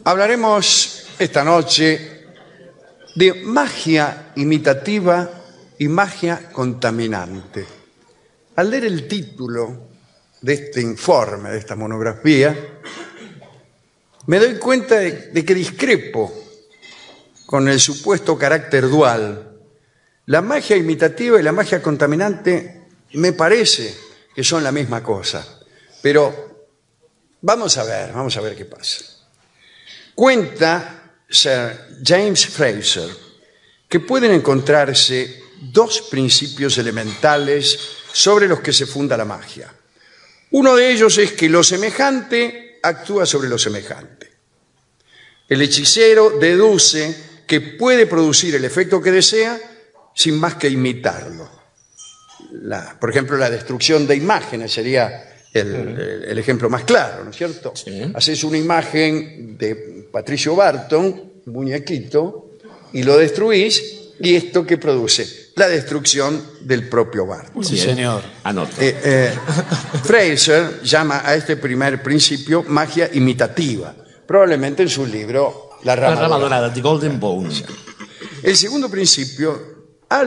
Hablaremos esta noche de magia imitativa y magia contaminante. Al leer el título de este informe, de esta monografía, me doy cuenta de que discrepo con el supuesto carácter dual. La magia imitativa y la magia contaminante me parece que son la misma cosa, pero vamos a ver qué pasa. Cuenta Sir James Frazer que pueden encontrarse dos principios elementales sobre los que se funda la magia. Uno de ellos es que lo semejante actúa sobre lo semejante. El hechicero deduce que puede producir el efecto que desea sin más que imitarlo. Por ejemplo, la destrucción de imágenes sería el ejemplo más claro, ¿no es cierto? Sí. Haces una imagen de Patricio Barton, un muñequito, y lo destruís, y ¿esto qué produce? La destrucción del propio Barton. Sí, señor. Anoto. Frazer llama a este primer principio magia imitativa, probablemente en su libro La rama dorada, The Golden Bone. Al segundo principio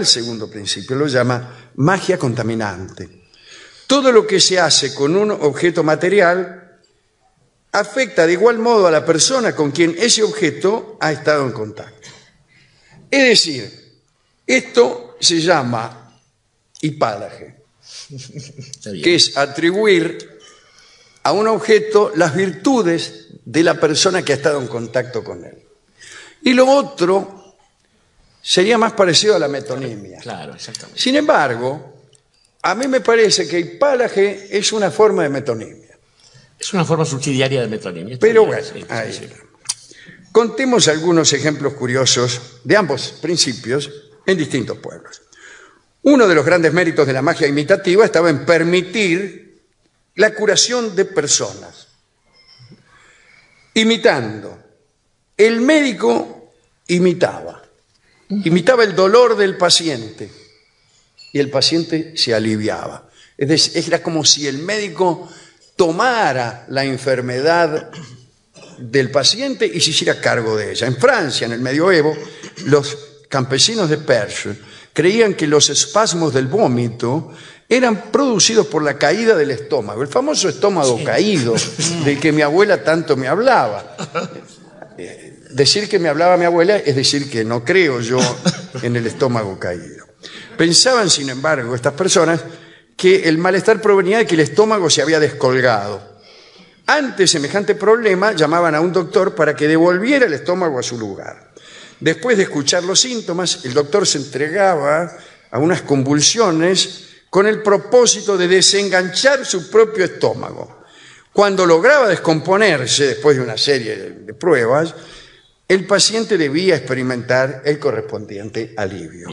lo llama magia contaminante. Todo lo que se hace con un objeto material afecta de igual modo a la persona con quien ese objeto ha estado en contacto. Es decir, esto se llama hipálaje, que es atribuir a un objeto las virtudes de la persona que ha estado en contacto con él. Y lo otro sería más parecido a la metonimia. Claro, exactamente. Sin embargo, a mí me parece que hipálaje es una forma de metonimia. Es una forma subsidiaria de metonimia. Pero bueno, ahí. Contemos algunos ejemplos curiosos de ambos principios en distintos pueblos. Uno de los grandes méritos de la magia imitativa estaba en permitir la curación de personas. Imitando. El médico imitaba el dolor del paciente y el paciente se aliviaba. Es decir, era como si el médico tomara la enfermedad del paciente y se hiciera cargo de ella. En Francia, en el medioevo, los campesinos de Perche creían que los espasmos del vómito eran producidos por la caída del estómago, el famoso estómago caído del que mi abuela tanto me hablaba. Decir que me hablaba mi abuela es decir que no creo yo en el estómago caído. Pensaban, sin embargo, estas personas que el malestar provenía de que el estómago se había descolgado. Ante semejante problema, llamaban a un doctor para que devolviera el estómago a su lugar. Después de escuchar los síntomas, el doctor se entregaba a unas convulsiones con el propósito de desenganchar su propio estómago. Cuando lograba descomponerse, después de una serie de pruebas, el paciente debía experimentar el correspondiente alivio.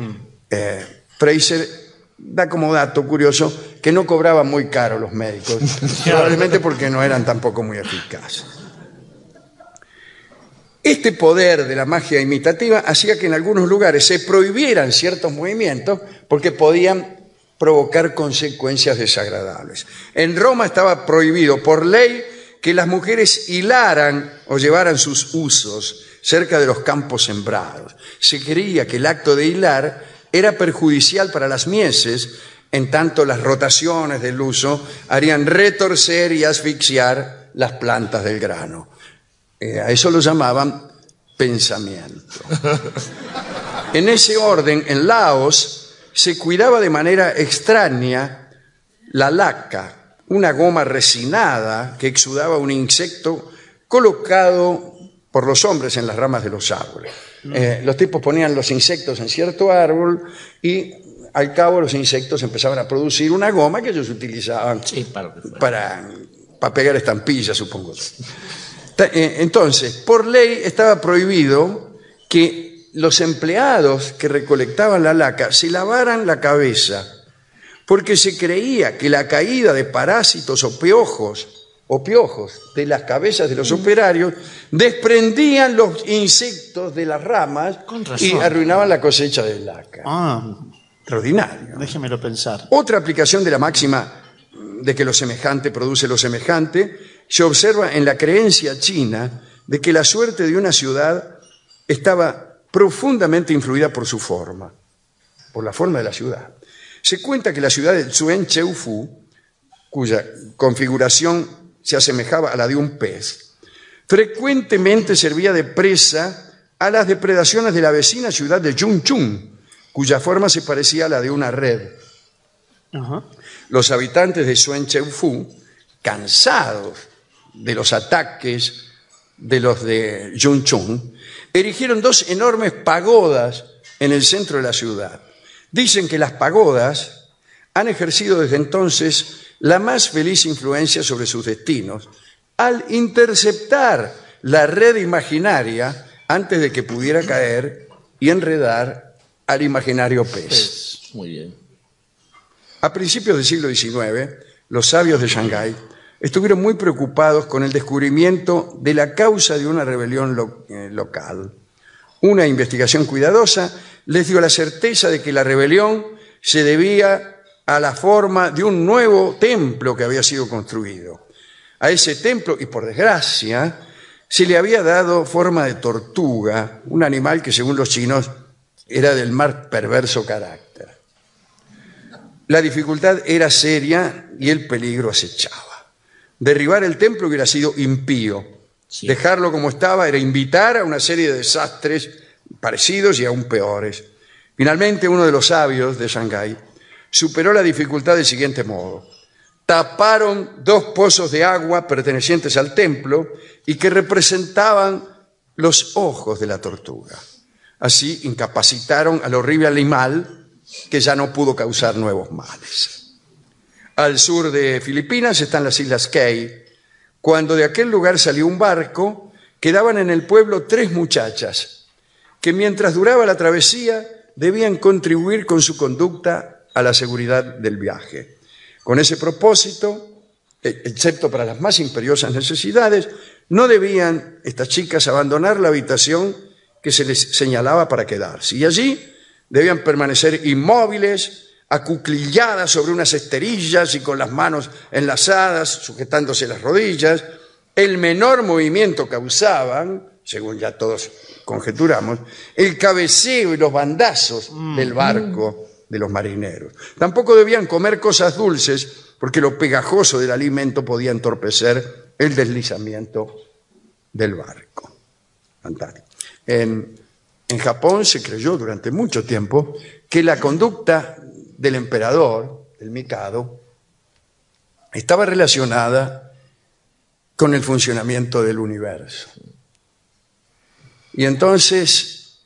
Frazer da como dato curioso que no cobraban muy caro los médicos, probablemente porque no eran tampoco muy eficaces. Este poder de la magia imitativa hacía que en algunos lugares se prohibieran ciertos movimientos porque podían provocar consecuencias desagradables. En Roma estaba prohibido por ley que las mujeres hilaran o llevaran sus usos cerca de los campos sembrados. Se creía que el acto de hilar era perjudicial para las mieses, en tanto las rotaciones del uso harían retorcer y asfixiar las plantas del grano. A eso lo llamaban pensamiento. En ese orden, en Laos, se cuidaba de manera extraña la laca, una goma resinada que exudaba un insecto colocado por los hombres en las ramas de los árboles. Los tipos ponían los insectos en cierto árbol y al cabo los insectos empezaban a producir una goma que ellos utilizaban para pegar estampillas, supongo. Entonces, por ley estaba prohibido que los empleados que recolectaban la laca se lavaran la cabeza, porque se creía que la caída de parásitos o piojos de las cabezas de los operarios desprendían los insectos de las ramas y arruinaban la cosecha de laca. Extraordinario. Déjemelo pensar. Otra aplicación de la máxima de que lo semejante produce lo semejante se observa en la creencia china de que la suerte de una ciudad estaba profundamente influida por su forma, por la forma de la ciudad. Se cuenta que la ciudad de Chuen-Cheu-Fu, cuya configuración se asemejaba a la de un pez, frecuentemente servía de presa a las depredaciones de la vecina ciudad de Chungchung, cuya forma se parecía a la de una red. Los habitantes de Chuen-Cheu-Fu, cansados de los ataques de los de Chungchung, erigieron 2 enormes pagodas en el centro de la ciudad. Dicen que las pagodas han ejercido desde entonces la más feliz influencia sobre sus destinos al interceptar la red imaginaria antes de que pudiera caer y enredar al imaginario pez. Muy bien. A principios del siglo XIX, los sabios de Shanghái estuvieron muy preocupados con el descubrimiento de la causa de una rebelión local. Una investigación cuidadosa les dio la certeza de que la rebelión se debía a la forma de un nuevo templo que había sido construido. A ese templo, y por desgracia, se le había dado forma de tortuga, un animal que según los chinos era del más perverso carácter. La dificultad era seria y el peligro acechaba. Derribar el templo hubiera sido impío. Sí. Dejarlo como estaba era invitar a una serie de desastres parecidos y aún peores. Finalmente, uno de los sabios de Shanghái superó la dificultad del siguiente modo. Taparon 2 pozos de agua pertenecientes al templo y que representaban los ojos de la tortuga. Así incapacitaron al horrible animal que ya no pudo causar nuevos males. Al sur de Filipinas están las Islas Kei. Cuando de aquel lugar salió un barco, quedaban en el pueblo 3 muchachas que mientras duraba la travesía debían contribuir con su conducta a la seguridad del viaje. Con ese propósito, excepto para las más imperiosas necesidades, no debían estas chicas abandonar la habitación que se les señalaba para quedarse. Y allí debían permanecer inmóviles, acuclilladas sobre unas esterillas y con las manos enlazadas, sujetándose las rodillas. El menor movimiento causaban, según ya todos conjeturamos, el cabeceo y los bandazos del barco de los marineros. Tampoco debían comer cosas dulces, porque lo pegajoso del alimento podía entorpecer el deslizamiento del barco. Fantástico. En Japón se creyó durante mucho tiempo que la conducta del emperador, del Mikado, estaba relacionada con el funcionamiento del universo. Y entonces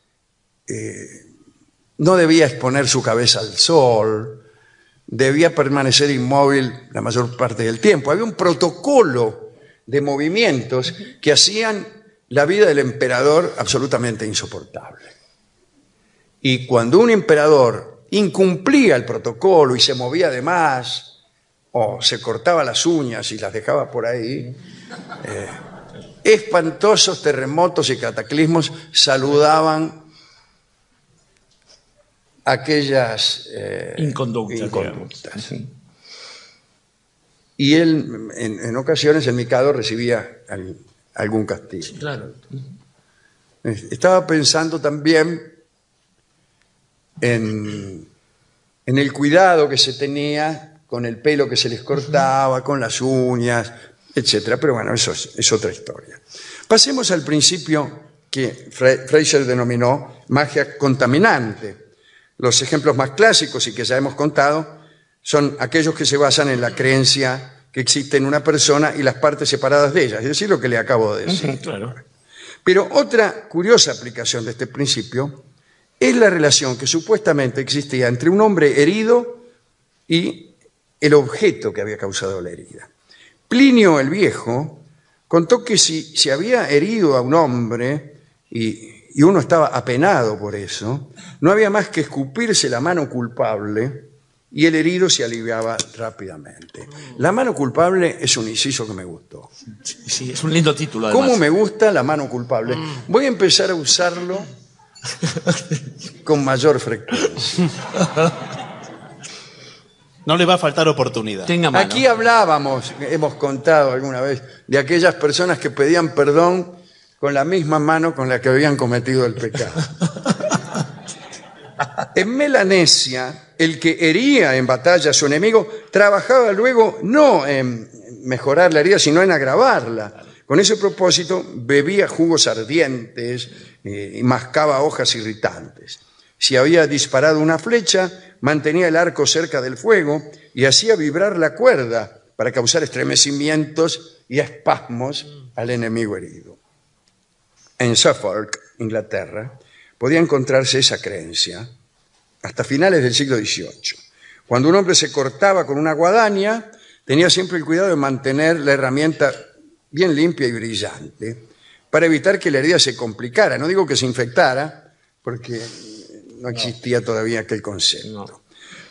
no debía exponer su cabeza al sol, debía permanecer inmóvil la mayor parte del tiempo. Había un protocolo de movimientos que hacían la vida del emperador absolutamente insoportable. Y cuando un emperador incumplía el protocolo y se movía de más, o se cortaba las uñas y las dejaba por ahí, espantosos terremotos y cataclismos saludaban aquellas inconductas. Y él, en ocasiones, el Mikado recibía algún castigo. Sí, claro. Estaba pensando también en el cuidado que se tenía con el pelo que se les cortaba, con las uñas, etc. Pero bueno, eso es otra historia. Pasemos al principio que Fraser denominó magia contaminante. Los ejemplos más clásicos y que ya hemos contado son aquellos que se basan en la creencia que existe en una persona y las partes separadas de ella, es decir, lo que le acabo de decir. Claro. Pero otra curiosa aplicación de este principio es la relación que supuestamente existía entre un hombre herido y el objeto que había causado la herida. Plinio el Viejo contó que si se había herido a un hombre y uno estaba apenado por eso, no había más que escupirse la mano culpable y el herido se aliviaba rápidamente. La mano culpable es un inciso que me gustó. Sí, es un lindo título, además. ¿Cómo me gusta la mano culpable? Voy a empezar a usarlo con mayor frecuencia. No le va a faltar oportunidad. Tenga mano. Aquí hablábamos, hemos contado alguna vez, de aquellas personas que pedían perdón con la misma mano con la que habían cometido el pecado. En Melanesia, el que hería en batalla a su enemigo trabajaba luego no en mejorar la herida, sino en agravarla. Con ese propósito bebía jugos ardientes y mascaba hojas irritantes. Si había disparado una flecha, mantenía el arco cerca del fuego y hacía vibrar la cuerda para causar estremecimientos y espasmos al enemigo herido. En Suffolk, Inglaterra, podía encontrarse esa creencia hasta finales del siglo XVIII. Cuando un hombre se cortaba con una guadaña, tenía siempre el cuidado de mantener la herramienta bien limpia y brillante para evitar que la herida se complicara. No digo que se infectara, porque no existía todavía aquel concepto.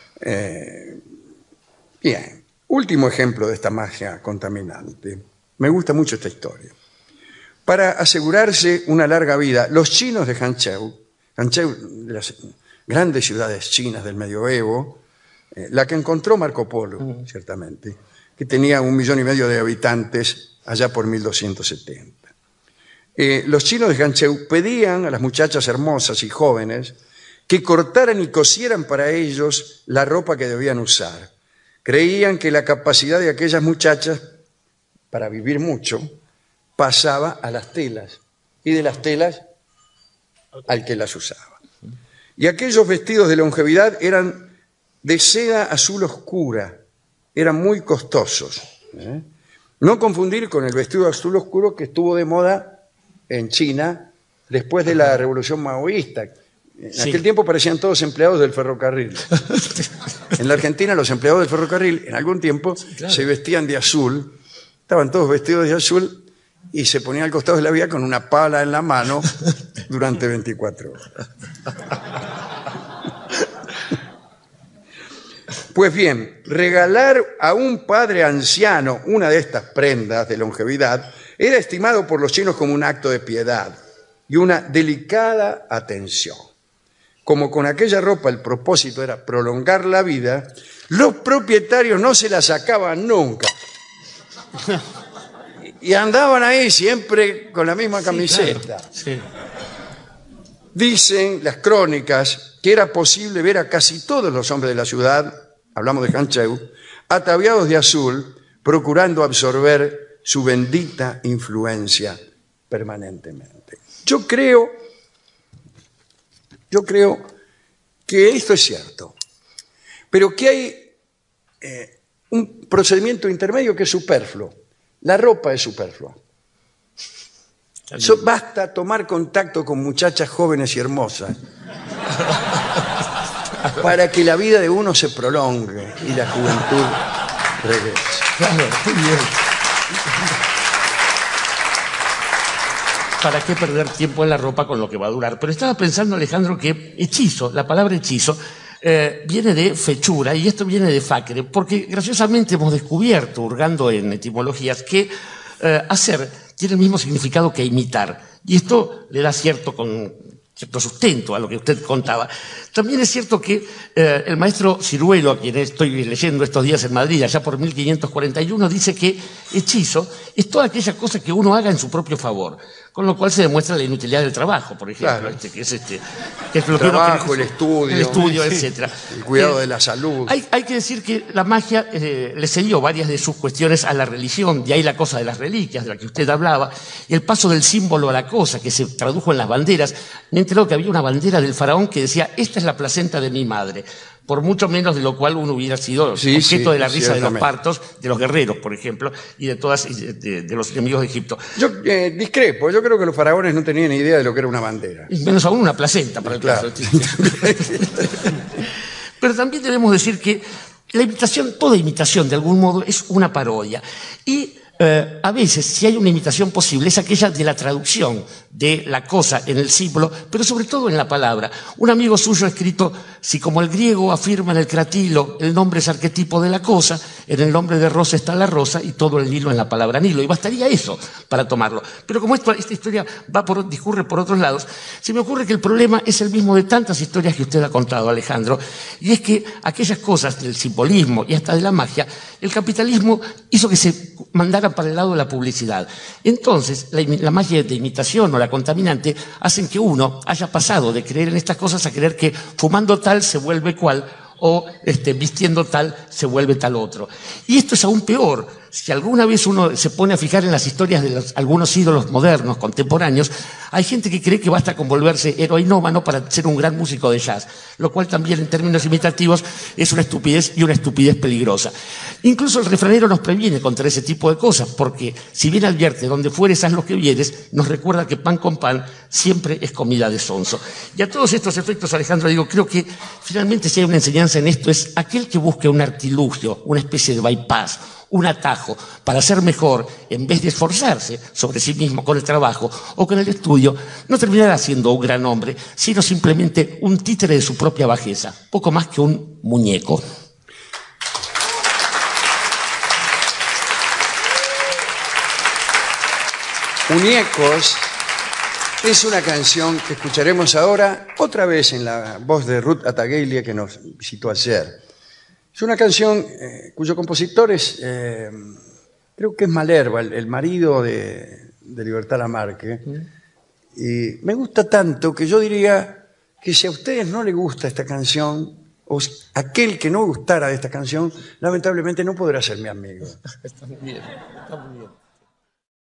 Bien, último ejemplo de esta magia contaminante. Me gusta mucho esta historia. Para asegurarse una larga vida, los chinos de Hangzhou, de las grandes ciudades chinas del medioevo, la que encontró Marco Polo, ciertamente, que tenía 1,5 millones de habitantes allá por 1270. Los chinos de Hangzhou pedían a las muchachas hermosas y jóvenes que cortaran y cosieran para ellos la ropa que debían usar. Creían que la capacidad de aquellas muchachas para vivir mucho pasaba a las telas y de las telas al que las usaba. Y aquellos vestidos de longevidad eran de seda azul oscura, eran muy costosos. No confundir con el vestido azul oscuro que estuvo de moda en China después de la revolución maoísta. En aquel tiempo parecían todos empleados del ferrocarril. En la Argentina los empleados del ferrocarril en algún tiempo se vestían de azul, estaban todos vestidos de azul y se ponían al costado de la vía con una pala en la mano durante 24 horas. Pues bien, regalar a un padre anciano una de estas prendas de longevidad era estimado por los chinos como un acto de piedad y una delicada atención. Como con aquella ropa el propósito era prolongar la vida, los propietarios no se la sacaban nunca. Y andaban ahí siempre con la misma camiseta. Claro. Sí. Dicen las crónicas que era posible ver a casi todos los hombres de la ciudad, hablamos de Hangzhou, ataviados de azul, procurando absorber su bendita influencia permanentemente. Yo creo que esto es cierto, pero que hay un procedimiento intermedio que es superfluo. La ropa es superflua. Basta tomar contacto con muchachas jóvenes y hermosas para que la vida de uno se prolongue y la juventud regrese. Claro, muy bien. ¿Para qué perder tiempo en la ropa con lo que va a durar? Pero estaba pensando, Alejandro, que hechizo, la palabra hechizo, viene de fechura y esto viene de facere, porque graciosamente hemos descubierto, hurgando en etimologías, que hacer tiene el mismo significado que imitar. Y esto le da cierto sustento a lo que usted contaba. También es cierto que el maestro Ciruelo, a quien estoy leyendo estos días en Madrid, allá por 1541, dice que hechizo es toda aquella cosa que uno haga en su propio favor, con lo cual se demuestra la inutilidad del trabajo, por ejemplo, claro. que es lo el trabajo, el estudio, etc. El cuidado de la salud. Hay que decir que la magia le cedió varias de sus cuestiones a la religión, de ahí la cosa de las reliquias, de la que usted hablaba, y el paso del símbolo a la cosa, que se tradujo en las banderas. Me he enterado que había una bandera del faraón que decía: esta es la placenta de mi madre, por mucho menos de lo cual uno hubiera sido objeto de la risa de los partos, de los guerreros, por ejemplo, y de los enemigos de Egipto. Yo discrepo, yo creo que los faraones no tenían ni idea de lo que era una bandera. Y menos aún una placenta, para el caso. Pero también debemos decir que la imitación, toda imitación de algún modo, es una parodia. Y a veces, si hay una imitación posible, es aquella de la traducción de la cosa en el símbolo, pero sobre todo en la palabra. Un amigo suyo ha escrito: si como el griego afirma en el cratilo el nombre es arquetipo de la cosa, en el nombre de rosa está la rosa y todo el Nilo en la palabra Nilo. Y bastaría eso para tomarlo. Pero como esta historia discurre por otros lados, se me ocurre que el problema es el mismo de tantas historias que usted ha contado, Alejandro, y es que aquellas cosas del simbolismo y hasta de la magia, el capitalismo hizo que se mandara saltan para el lado de la publicidad. Entonces, la magia de imitación o la contaminante hacen que uno haya pasado de creer en estas cosas a creer que fumando tal se vuelve cual, o vistiendo tal se vuelve tal otro. Y esto es aún peor. Si alguna vez uno se pone a fijar en las historias de algunos ídolos modernos, contemporáneos, hay gente que cree que basta con volverse heroinómano para ser un gran músico de jazz, lo cual también en términos imitativos es una estupidez y una estupidez peligrosa. Incluso el refranero nos previene contra ese tipo de cosas, porque si bien advierte donde fueres haz lo que vieres, nos recuerda que pan con pan siempre es comida de sonso. Y a todos estos efectos, Alejandro, digo, creo que finalmente si hay una enseñanza en esto es aquel que busque un artilugio, una especie de bypass, un atajo para ser mejor en vez de esforzarse sobre sí mismo con el trabajo o con el estudio, no terminará siendo un gran hombre, sino simplemente un títere de su propia bajeza, poco más que un muñeco. Muñecos es una canción que escucharemos ahora otra vez en la voz de Ruth Attagaglia, que nos visitó ayer. Es una canción cuyo compositor es, creo que es Malerba, el marido de Libertad Lamarque. Y me gusta tanto que yo diría que si a ustedes no les gusta esta canción, o aquel que no gustara de esta canción, lamentablemente no podrá ser mi amigo. Está muy bien, está muy bien.